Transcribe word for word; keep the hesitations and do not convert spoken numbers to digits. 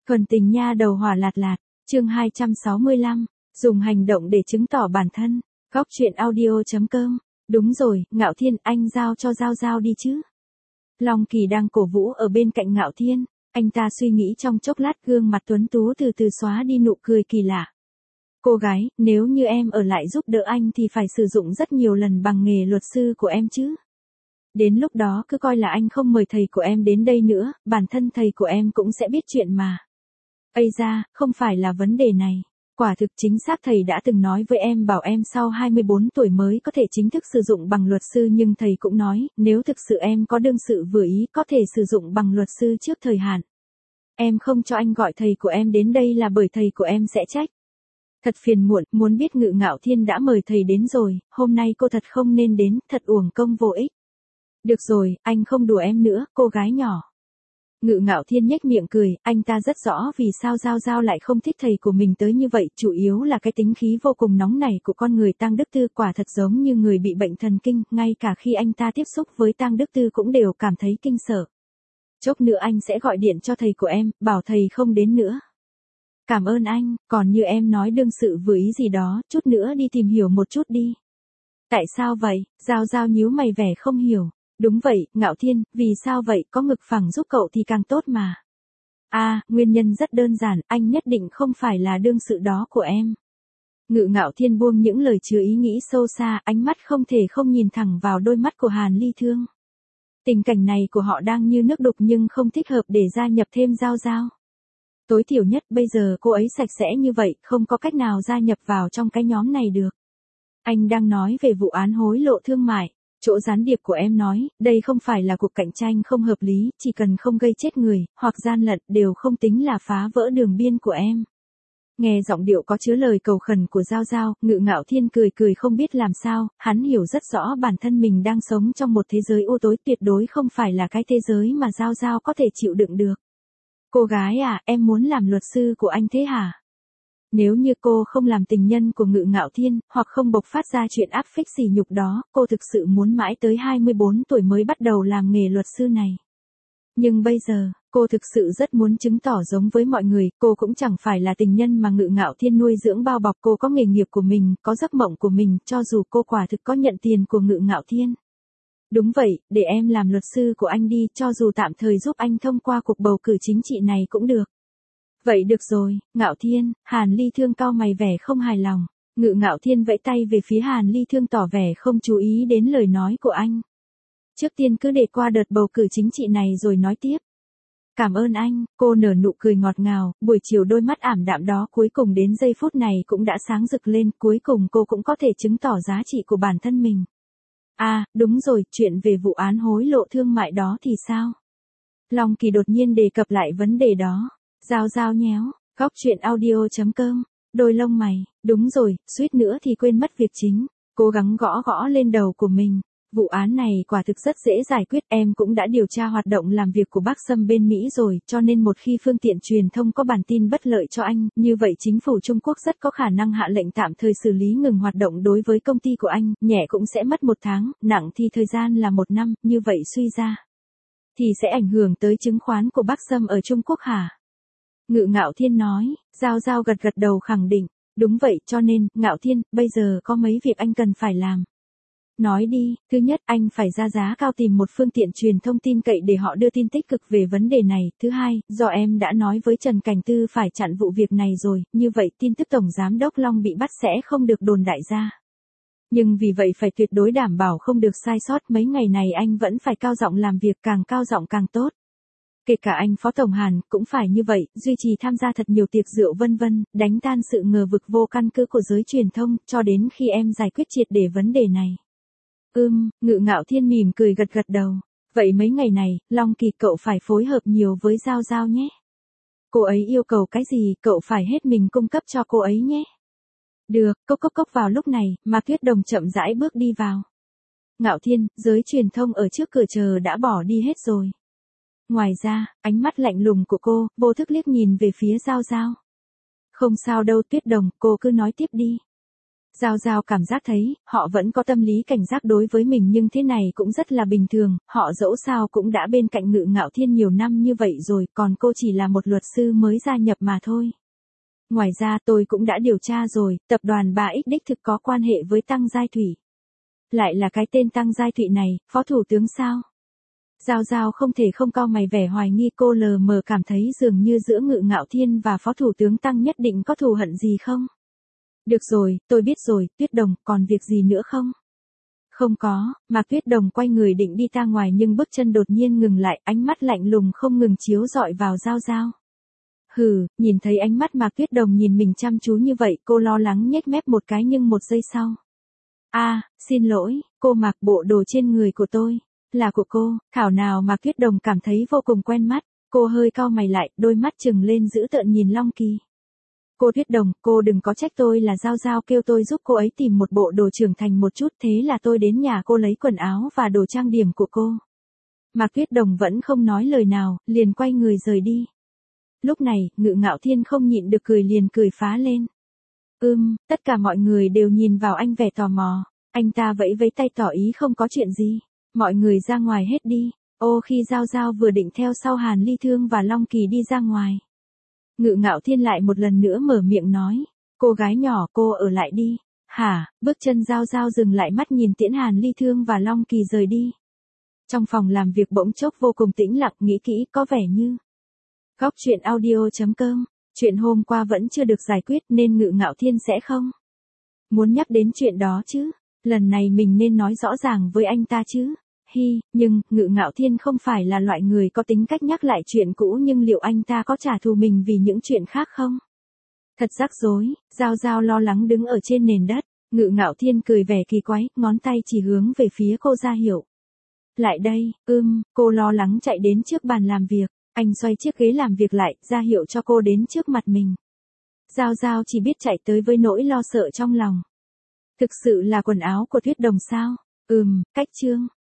Thuần tình nha đầu hỏa lạt lạt, chương hai trăm sáu mươi lăm, dùng hành động để chứng tỏ bản thân. Góc truyện audio chấm com. Đúng rồi, Ngạo Thiên, anh giao cho Giao Giao đi chứ. Long Kỳ đang cổ vũ ở bên cạnh Ngạo Thiên, anh ta suy nghĩ trong chốc lát, gương mặt tuấn tú từ từ xóa đi nụ cười kỳ lạ. Cô gái, nếu như em ở lại giúp đỡ anh thì phải sử dụng rất nhiều lần bằng nghề luật sư của em chứ. Đến lúc đó cứ coi là anh không mời thầy của em đến đây nữa, bản thân thầy của em cũng sẽ biết chuyện mà. Ây da, không phải là vấn đề này. Quả thực chính xác thầy đã từng nói với em bảo em sau hai mươi bốn tuổi mới có thể chính thức sử dụng bằng luật sư, nhưng thầy cũng nói, nếu thực sự em có đương sự vừa ý có thể sử dụng bằng luật sư trước thời hạn. Em không cho anh gọi thầy của em đến đây là bởi thầy của em sẽ trách. Thật phiền muộn, muốn biết Ngự Ngạo Thiên đã mời thầy đến rồi, hôm nay cô thật không nên đến, thật uổng công vô ích. Được rồi, anh không đùa em nữa, cô gái nhỏ. Ngự Ngạo Thiên nhếch miệng cười, anh ta rất rõ vì sao Giao Giao lại không thích thầy của mình tới như vậy, chủ yếu là cái tính khí vô cùng nóng nảy của con người Tang Đức Tư, quả thật giống như người bị bệnh thần kinh, ngay cả khi anh ta tiếp xúc với Tang Đức Tư cũng đều cảm thấy kinh sợ. Chốc nữa anh sẽ gọi điện cho thầy của em, bảo thầy không đến nữa. Cảm ơn anh, còn như em nói đương sự vừa ý gì đó, chút nữa đi tìm hiểu một chút đi. Tại sao vậy? Giao Giao nhíu mày vẻ không hiểu. Đúng vậy, Ngạo Thiên, vì sao vậy, có ngực phẳng giúp cậu thì càng tốt mà. À, nguyên nhân rất đơn giản, anh nhất định không phải là đương sự đó của em. Ngự Ngạo Thiên buông những lời chứa ý nghĩ sâu xa, ánh mắt không thể không nhìn thẳng vào đôi mắt của Hàn Ly Thương. Tình cảnh này của họ đang như nước đục nhưng không thích hợp để gia nhập thêm Giao Giao. Tối thiểu nhất bây giờ cô ấy sạch sẽ như vậy, không có cách nào gia nhập vào trong cái nhóm này được. Anh đang nói về vụ án hối lộ thương mại. Chỗ gián điệp của em nói, đây không phải là cuộc cạnh tranh không hợp lý, chỉ cần không gây chết người, hoặc gian lận, đều không tính là phá vỡ đường biên của em. Nghe giọng điệu có chứa lời cầu khẩn của Giao Giao, Ngự Ngạo Thiên cười cười không biết làm sao, hắn hiểu rất rõ bản thân mình đang sống trong một thế giới u tối, tuyệt đối không phải là cái thế giới mà Giao Giao có thể chịu đựng được. Cô gái à, em muốn làm luật sư của anh thế hả? Nếu như cô không làm tình nhân của Ngự Ngạo Thiên, hoặc không bộc phát ra chuyện áp phích sỉ nhục đó, cô thực sự muốn mãi tới hai mươi bốn tuổi mới bắt đầu làm nghề luật sư này. Nhưng bây giờ, cô thực sự rất muốn chứng tỏ giống với mọi người, cô cũng chẳng phải là tình nhân mà Ngự Ngạo Thiên nuôi dưỡng bao bọc, cô có nghề nghiệp của mình, có giấc mộng của mình, cho dù cô quả thực có nhận tiền của Ngự Ngạo Thiên. Đúng vậy, để em làm luật sư của anh đi, cho dù tạm thời giúp anh thông qua cuộc bầu cử chính trị này cũng được. Vậy được rồi, Ngạo Thiên. Hàn Ly Thương cau mày vẻ không hài lòng. Ngự Ngạo Thiên vẫy tay về phía Hàn Ly Thương tỏ vẻ không chú ý đến lời nói của anh. Trước tiên cứ để qua đợt bầu cử chính trị này rồi nói tiếp. Cảm ơn anh, cô nở nụ cười ngọt ngào, buổi chiều đôi mắt ảm đạm đó cuối cùng đến giây phút này cũng đã sáng rực lên, cuối cùng cô cũng có thể chứng tỏ giá trị của bản thân mình. À, đúng rồi, chuyện về vụ án hối lộ thương mại đó thì sao? Long Kỳ đột nhiên đề cập lại vấn đề đó. Giao Giao nhéo, góc truyện audio chấm com, đôi lông mày, đúng rồi, suýt nữa thì quên mất việc chính, cố gắng gõ gõ lên đầu của mình. Vụ án này quả thực rất dễ giải quyết, em cũng đã điều tra hoạt động làm việc của bác Sâm bên Mỹ rồi, cho nên một khi phương tiện truyền thông có bản tin bất lợi cho anh, như vậy chính phủ Trung Quốc rất có khả năng hạ lệnh tạm thời xử lý ngừng hoạt động đối với công ty của anh, nhẹ cũng sẽ mất một tháng, nặng thì thời gian là một năm, như vậy suy ra thì sẽ ảnh hưởng tới chứng khoán của bác Sâm ở Trung Quốc hả? Ngự Ngạo Thiên nói. Giao Giao gật gật đầu khẳng định, đúng vậy, cho nên, Ngạo Thiên, bây giờ có mấy việc anh cần phải làm. Nói đi, thứ nhất, anh phải ra giá cao tìm một phương tiện truyền thông tin cậy để họ đưa tin tích cực về vấn đề này. Thứ hai, do em đã nói với Trần Cảnh Tư phải chặn vụ việc này rồi, như vậy tin tức Tổng Giám đốc Long bị bắt sẽ không được đồn đại ra. Nhưng vì vậy phải tuyệt đối đảm bảo không được sai sót, mấy ngày này anh vẫn phải cao giọng làm việc, càng cao giọng càng tốt. Kể cả anh Phó Tổng Hàn, cũng phải như vậy, duy trì tham gia thật nhiều tiệc rượu vân vân, đánh tan sự ngờ vực vô căn cứ của giới truyền thông, cho đến khi em giải quyết triệt để vấn đề này. Ừm, Ngự Ngạo Thiên mỉm cười gật gật đầu. Vậy mấy ngày này, Long Kỳ cậu phải phối hợp nhiều với Giao Giao nhé. Cô ấy yêu cầu cái gì, cậu phải hết mình cung cấp cho cô ấy nhé. Được, cốc cốc cốc. Vào lúc này, Mạc Tuyết Đồng chậm rãi bước đi vào. Ngạo Thiên, giới truyền thông ở trước cửa chờ đã bỏ đi hết rồi. Ngoài ra, ánh mắt lạnh lùng của cô, vô thức liếc nhìn về phía Giao Giao. Không sao đâu Tuyết Đồng, cô cứ nói tiếp đi. Giao Giao cảm giác thấy, họ vẫn có tâm lý cảnh giác đối với mình nhưng thế này cũng rất là bình thường, họ dẫu sao cũng đã bên cạnh Ngự Ngạo Thiên nhiều năm như vậy rồi, còn cô chỉ là một luật sư mới gia nhập mà thôi. Ngoài ra tôi cũng đã điều tra rồi, tập đoàn ba X đích thực có quan hệ với Tăng Giai Thụy. Lại là cái tên Tăng Giai Thụy này, phó thủ tướng sao? Giao Giao không thể không cau mày vẻ hoài nghi, cô lờ mờ cảm thấy dường như giữa Ngự Ngạo Thiên và phó thủ tướng Tăng nhất định có thù hận gì không? Được rồi, tôi biết rồi, Tuyết Đồng, còn việc gì nữa không? Không có, Mạc Tuyết Đồng quay người định đi ra ngoài nhưng bước chân đột nhiên ngừng lại, ánh mắt lạnh lùng không ngừng chiếu rọi vào Giao Giao. Hừ, nhìn thấy ánh mắt Mạc Tuyết Đồng nhìn mình chăm chú như vậy, cô lo lắng nhếch mép một cái nhưng một giây sau. A, à, xin lỗi, cô mặc bộ đồ trên người của tôi, là của cô, thảo nào Mạc Tuyết Đồng cảm thấy vô cùng quen mắt, cô hơi cau mày lại, đôi mắt trừng lên dữ tợn nhìn Long Kỳ. Cô Tuyết Đồng, cô đừng có trách tôi là Giao Giao kêu tôi giúp cô ấy tìm một bộ đồ trưởng thành một chút, thế là tôi đến nhà cô lấy quần áo và đồ trang điểm của cô. Mạc Tuyết Đồng vẫn không nói lời nào, liền quay người rời đi. Lúc này, Ngự Ngạo Thiên không nhịn được cười liền cười phá lên. Ưm, tất cả mọi người đều nhìn vào anh vẻ tò mò, anh ta vẫy vẫy tay tỏ ý không có chuyện gì, mọi người ra ngoài hết đi. Ô khi Giao Giao vừa định theo sau Hàn Ly Thương và Long Kỳ đi ra ngoài. Ngự Ngạo Thiên lại một lần nữa mở miệng nói, cô gái nhỏ cô ở lại đi. Hả, bước chân Giao Giao dừng lại, mắt nhìn tiễn Hàn Ly Thương và Long Kỳ rời đi. Trong phòng làm việc bỗng chốc vô cùng tĩnh lặng, nghĩ kỹ có vẻ như Góc truyện audio chấm com, chuyện hôm qua vẫn chưa được giải quyết nên Ngự Ngạo Thiên sẽ không muốn nhắc đến chuyện đó chứ, lần này mình nên nói rõ ràng với anh ta chứ. Hi, nhưng, Ngự Ngạo Thiên không phải là loại người có tính cách nhắc lại chuyện cũ, nhưng liệu anh ta có trả thù mình vì những chuyện khác không? Thật rắc rối, Giao Giao lo lắng đứng ở trên nền đất, Ngự Ngạo Thiên cười vẻ kỳ quái, ngón tay chỉ hướng về phía cô ra hiệu. Lại đây, ưm, cô lo lắng chạy đến trước bàn làm việc, anh xoay chiếc ghế làm việc lại, ra hiệu cho cô đến trước mặt mình. Giao Giao chỉ biết chạy tới với nỗi lo sợ trong lòng. Thực sự là quần áo của Tuyết Đồng sao? Ừm, cách chương.